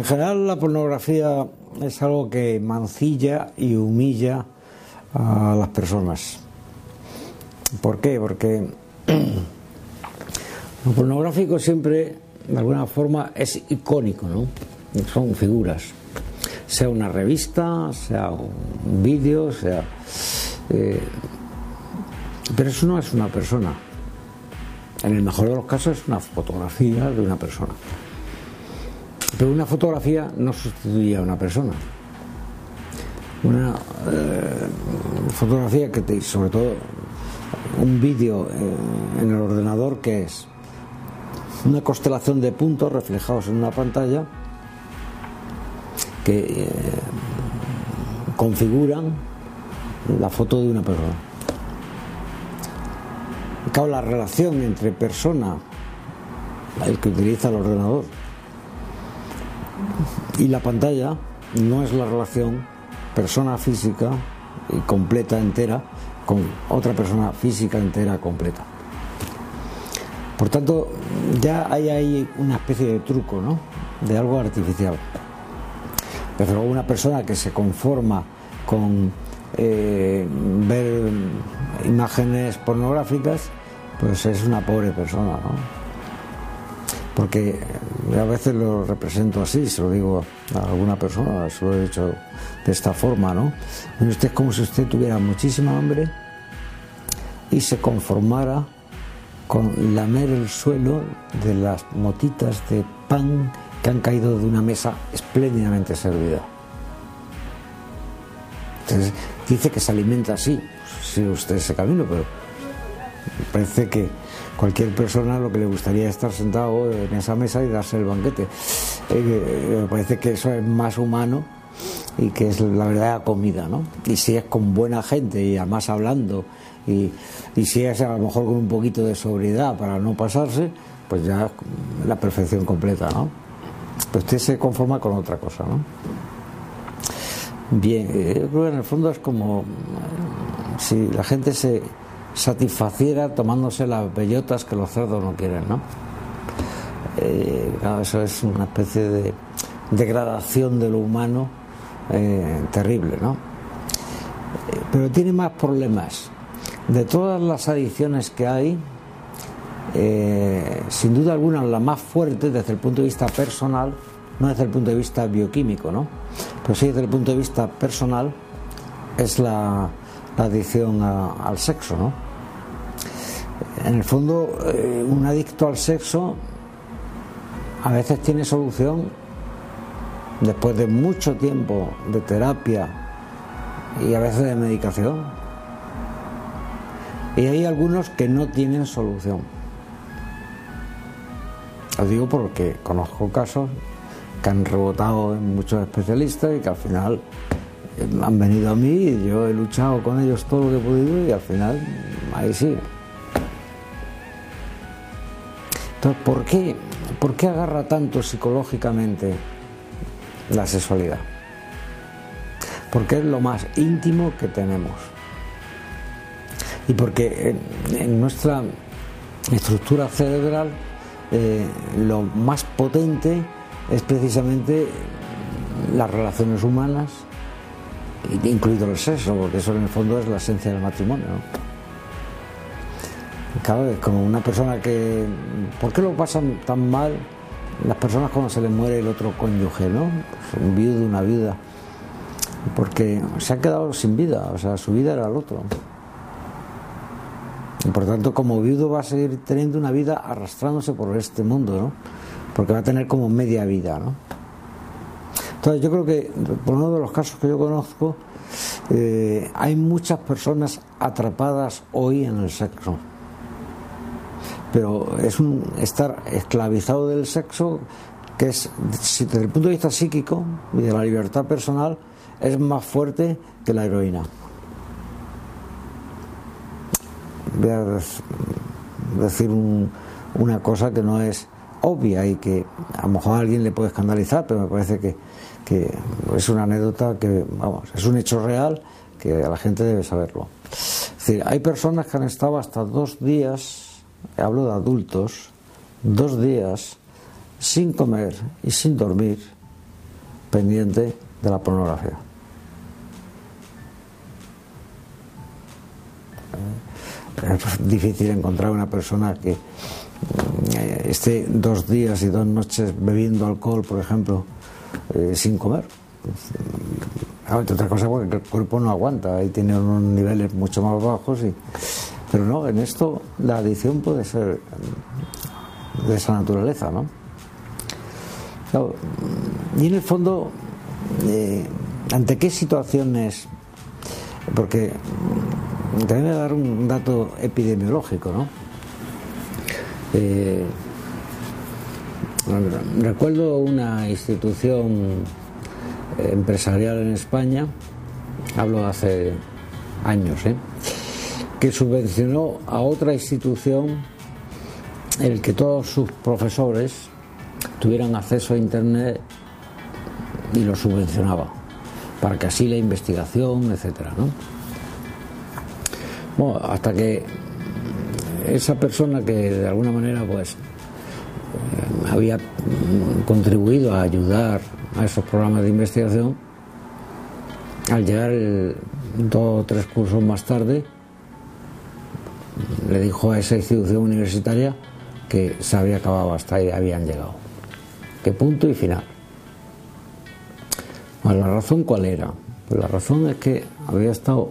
general, la pornografía es algo que mancilla y humilla a las personas. ¿Por qué? Porque lo pornográfico siempre, de alguna forma, es icónico, ¿no? Son figuras. Sea una revista, sea un vídeo, sea... pero eso no es una persona. En el mejor de los casos es una fotografía de una persona. Pero una fotografía no sustituye a una persona. Una fotografía que sobre todo un vídeo en el ordenador, que es una constelación de puntos reflejados en una pantalla que configuran la foto de una persona. Claro, la relación entre persona, el que utiliza el ordenador, y la pantalla no es la relación persona física y completa entera con otra persona física entera completa. Por tanto, ya hay ahí una especie de truco, ¿no? De algo artificial. Pero una persona que se conforma con ver imágenes pornográficas, pues es una pobre persona, ¿no? Porque a veces lo represento así, se lo digo a alguna persona, se lo he dicho de esta forma, ¿no? Usted es como si usted tuviera muchísima hambre y se conformara con lamer el suelo de las motitas de pan que han caído de una mesa espléndidamente servida. Entonces dice que se alimenta así, si usted ese camino, pero parece que cualquier persona lo que le gustaría es estar sentado en esa mesa y darse el banquete. Me parece que eso es más humano y que es la verdadera comida, ¿no? Y si es con buena gente y además hablando y si es a lo mejor con un poquito de sobriedad para no pasarse, pues ya la perfección completa, ¿no? Pues usted se conforma con otra cosa, ¿no? Bien, yo creo que en el fondo es como si la gente se satisfaciera tomándose las bellotas que los cerdos no quieren, ¿no? Claro, eso es una especie de degradación de lo humano terrible, ¿no? Pero tiene más problemas. De todas las adicciones que hay, sin duda alguna la más fuerte desde el punto de vista personal, no desde el punto de vista bioquímico, ¿no? Pero sí desde el punto de vista personal, es la adicción al sexo, ¿no? En el fondo, un adicto al sexo a veces tiene solución después de mucho tiempo de terapia y a veces de medicación. Y hay algunos que no tienen solución. Lo digo porque conozco casos que han rebotado en muchos especialistas y que al final han venido a mí y yo he luchado con ellos todo lo que he podido y al final ahí sí. Entonces, ¿por qué agarra tanto psicológicamente la sexualidad? Porque es lo más íntimo que tenemos. Y porque en nuestra estructura cerebral lo más potente es precisamente las relaciones humanas, incluido el sexo, porque eso en el fondo es la esencia del matrimonio, ¿no? Claro, es como una persona que... ¿Por qué lo pasan tan mal las personas cuando se les muere el otro cónyuge, ¿no? Pues un viudo, una viuda. Porque se han quedado sin vida, o sea, su vida era el otro. Y por tanto, como viudo va a seguir teniendo una vida arrastrándose por este mundo, ¿no? Porque va a tener como media vida, ¿no? Entonces yo creo que, por uno de los casos que yo conozco, hay muchas personas atrapadas hoy en el sexo. Pero es un estar esclavizado del sexo que es, desde el punto de vista psíquico y de la libertad personal, es más fuerte que la heroína. Voy a decir una cosa que no es obvia y que a lo mejor a alguien le puede escandalizar, pero me parece que es una anécdota que, vamos, es un hecho real que la gente debe saberlo. Es decir, hay personas que han estado hasta 2 días, hablo de adultos, 2 días sin comer y sin dormir pendiente de la pornografía. Es difícil encontrar una persona que esté 2 días y 2 noches bebiendo alcohol, por ejemplo, sin comer. Otra cosa porque el cuerpo no aguanta, ahí tiene unos niveles mucho más bajos, pero no, en esto la adicción puede ser de esa naturaleza, ¿no? Claro, y en el fondo, ¿ante qué situaciones? Porque también voy a dar un dato epidemiológico, ¿no? Recuerdo una institución empresarial en España, hablo de hace años, que subvencionó a otra institución el que todos sus profesores tuvieran acceso a Internet y lo subvencionaba para que así la investigación, etcétera, ¿no? Bueno, hasta que esa persona que de alguna manera pues había contribuido a ayudar a esos programas de investigación, al llegar 2 o 3 cursos más tarde, le dijo a esa institución universitaria que se había acabado, hasta ahí habían llegado, que punto y final. Bueno, ¿la razón cuál era? Pues la razón es que había estado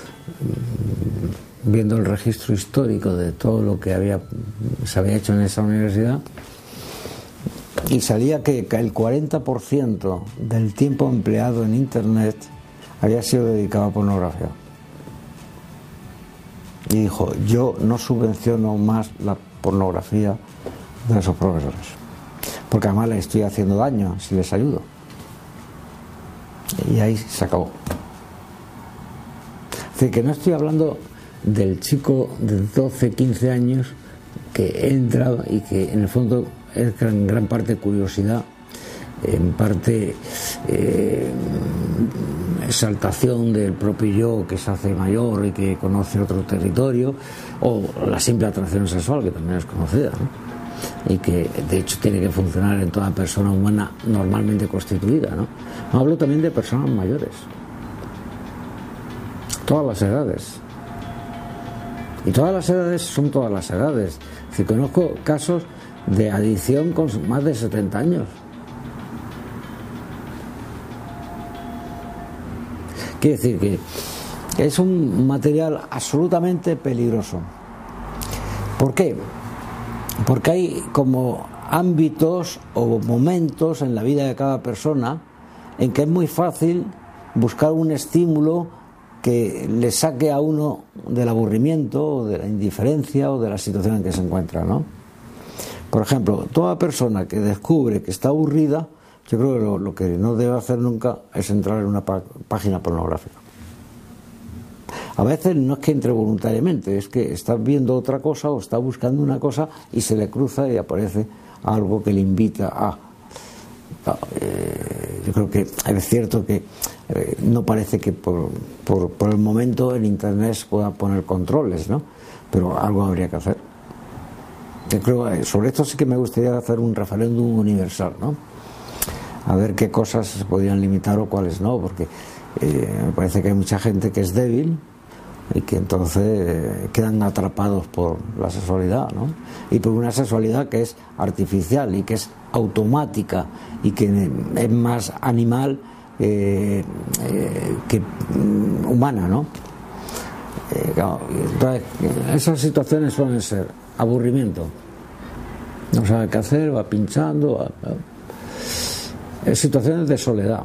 viendo el registro histórico de todo lo que se había hecho en esa universidad, y salía que el 40% del tiempo empleado en Internet había sido dedicado a pornografía. Y dijo: yo no subvenciono más la pornografía de esos profesores, porque además les estoy haciendo daño si les ayudo. Y ahí se acabó. Es decir, que no estoy hablando del chico de 12, 15 años que entra y que en el fondo es en gran parte curiosidad, en parte exaltación del propio yo que se hace mayor y que conoce otro territorio, o la simple atracción sexual, que también es conocida, ¿no? Y que de hecho tiene que funcionar en toda persona humana normalmente constituida, ¿no? Hablo también de personas mayores, todas las edades, y todas las edades son todas las edades. Si conozco casos de adicción con más de 70 años. Quiere decir que es un material absolutamente peligroso. ¿Por qué? Porque hay como ámbitos o momentos en la vida de cada persona en que es muy fácil buscar un estímulo que le saque a uno del aburrimiento o de la indiferencia o de la situación en que se encuentra, ¿no? Por ejemplo, toda persona que descubre que está aburrida, yo creo que lo que no debe hacer nunca es entrar en una página pornográfica. A veces no es que entre voluntariamente, es que está viendo otra cosa o está buscando una cosa y se le cruza y aparece algo que le invita a... yo creo que es cierto que no parece que por el momento en Internet se puedan poner controles, ¿no? Pero algo habría que hacer. Yo creo, sobre esto sí que me gustaría hacer un referéndum universal, ¿no? A ver qué cosas se podrían limitar o cuáles no, porque me parece que hay mucha gente que es débil y que entonces quedan atrapados por la sexualidad, ¿no? Y por una sexualidad que es artificial y que es automática y que es más animal que humana, ¿no? Claro, entonces, esas situaciones suelen ser aburrimiento, no sabe qué hacer, va pinchando, situaciones de soledad,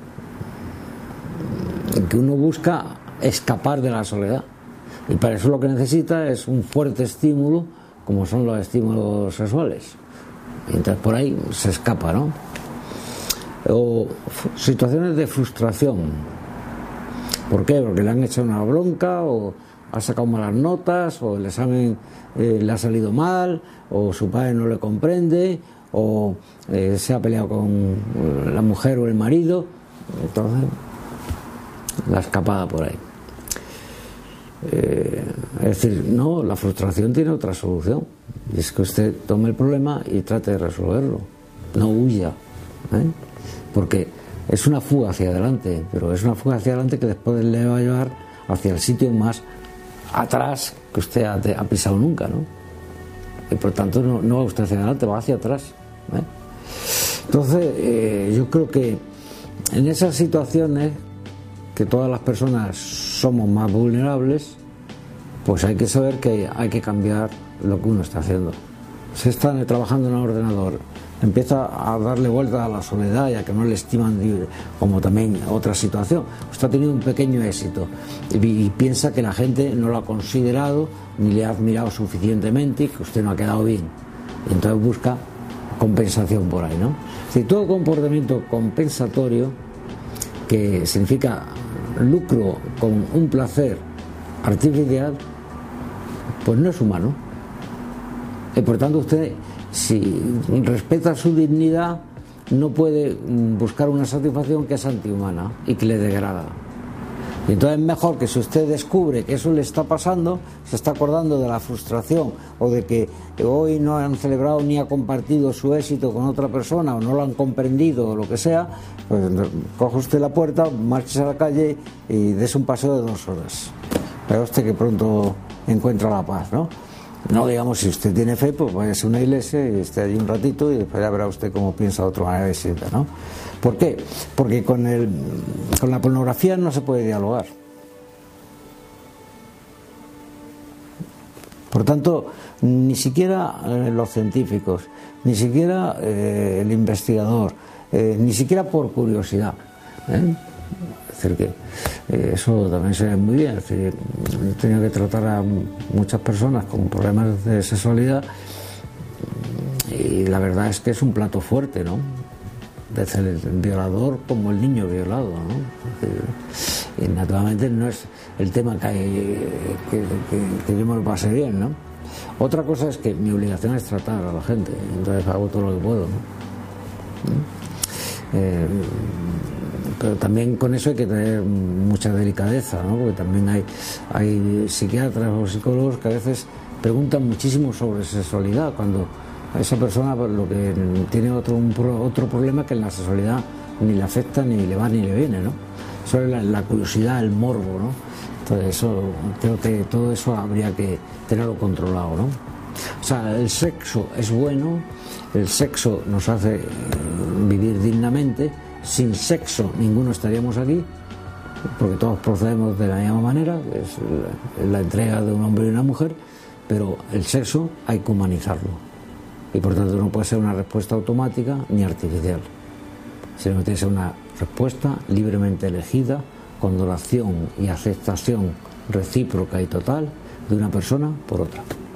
en que uno busca escapar de la soledad, y para eso lo que necesita es un fuerte estímulo, como son los estímulos sexuales, y entonces por ahí se escapa, ¿no? O situaciones de frustración. ¿Por qué? Porque le han hecho una bronca, o ha sacado malas notas, o el examen le ha salido mal, o su padre no le comprende, o se ha peleado con la mujer o el marido. Entonces, la escapada por ahí. Es decir, no, la frustración tiene otra solución, y es que usted tome el problema y trate de resolverlo, no huya, porque es una fuga hacia adelante, pero es una fuga hacia adelante que después le va a llevar hacia el sitio más atrás que usted ha pisado nunca, ¿no? Y por tanto no va usted hacia adelante, va hacia atrás, ¿eh? Entonces yo creo que en esas situaciones que todas las personas somos más vulnerables, pues hay que saber que hay que cambiar lo que uno está haciendo. Se está trabajando en un ordenador, empieza a darle vuelta a la soledad y a que no le estiman, como también otra situación. Usted ha tenido un pequeño éxito y piensa que la gente no lo ha considerado ni le ha admirado suficientemente y que usted no ha quedado bien. Y entonces busca compensación por ahí, ¿no? Si todo comportamiento compensatorio, que significa lucro con un placer artificial, pues no es humano. Y por tanto usted, si respeta su dignidad, no puede buscar una satisfacción que es antihumana y que le degrada. Y entonces es mejor que si usted descubre que eso le está pasando, se está acordando de la frustración o de que hoy no han celebrado ni ha compartido su éxito con otra persona o no lo han comprendido o lo que sea, pues coge usted la puerta, marche a la calle y dése un paseo de 2 horas. Vea usted que pronto encuentra la paz, ¿no? No, digamos, si usted tiene fe, pues váyase a una iglesia y esté allí un ratito y después ya verá usted cómo piensa de otra manera distinta, ¿no? ¿Por qué? Porque con la pornografía no se puede dialogar. Por tanto, ni siquiera los científicos, ni siquiera el investigador, ni siquiera por curiosidad, ¿eh? Es decir, que eso también se ve muy bien. Es decir, he tenido que tratar a muchas personas con problemas de sexualidad y la verdad es que es un plato fuerte, ¿no? Desde el violador como el niño violado, ¿no? Y naturalmente no es el tema que yo me lo pase bien, ¿no? Otra cosa es que mi obligación es tratar a la gente, entonces hago todo lo que puedo, ¿no? Pero también con eso hay que tener mucha delicadeza, ¿no? Porque también hay psiquiatras o psicólogos que a veces preguntan muchísimo sobre sexualidad, cuando a esa persona lo que tiene otro problema que en la sexualidad ni le afecta, ni le va ni le viene, ¿no? Eso es la curiosidad, el morbo, ¿no? Entonces eso, creo que todo eso habría que tenerlo controlado, ¿no? O sea, el sexo es bueno, el sexo nos hace vivir dignamente. Sin sexo ninguno estaríamos aquí, porque todos procedemos de la misma manera, que es la entrega de un hombre y una mujer, pero el sexo hay que humanizarlo y por tanto no puede ser una respuesta automática ni artificial, sino que tiene que ser una respuesta libremente elegida, con donación y aceptación recíproca y total de una persona por otra.